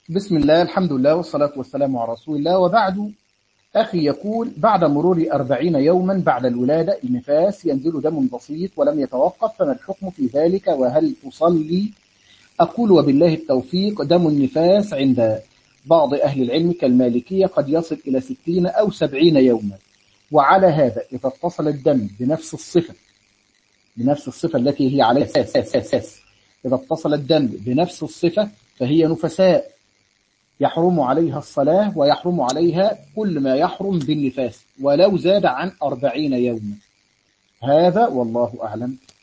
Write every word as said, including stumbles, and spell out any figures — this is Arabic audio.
بسم الله، الحمد لله، والصلاة والسلام على رسول الله، وبعد. أخي يقول: بعد مرور أربعين يوما بعد الولادة النفاس ينزل دم بسيط ولم يتوقف، فما الحكم في ذلك وهل تصلي؟ أقول: وبالله التوفيق. دم النفاس عند بعض أهل العلم كالمالكية قد يصل إلى ستين أو سبعين يوما، وعلى هذا إذا اتصل الدم بنفس الصفة بنفس الصفة التي هي عليها أساس إذا اتصل الدم بنفس الصفة فهي نفساء، يحرم عليها الصلاة ويحرم عليها كل ما يحرم بالنفاس ولو زاد عن أربعين يوما. هذا والله أعلم.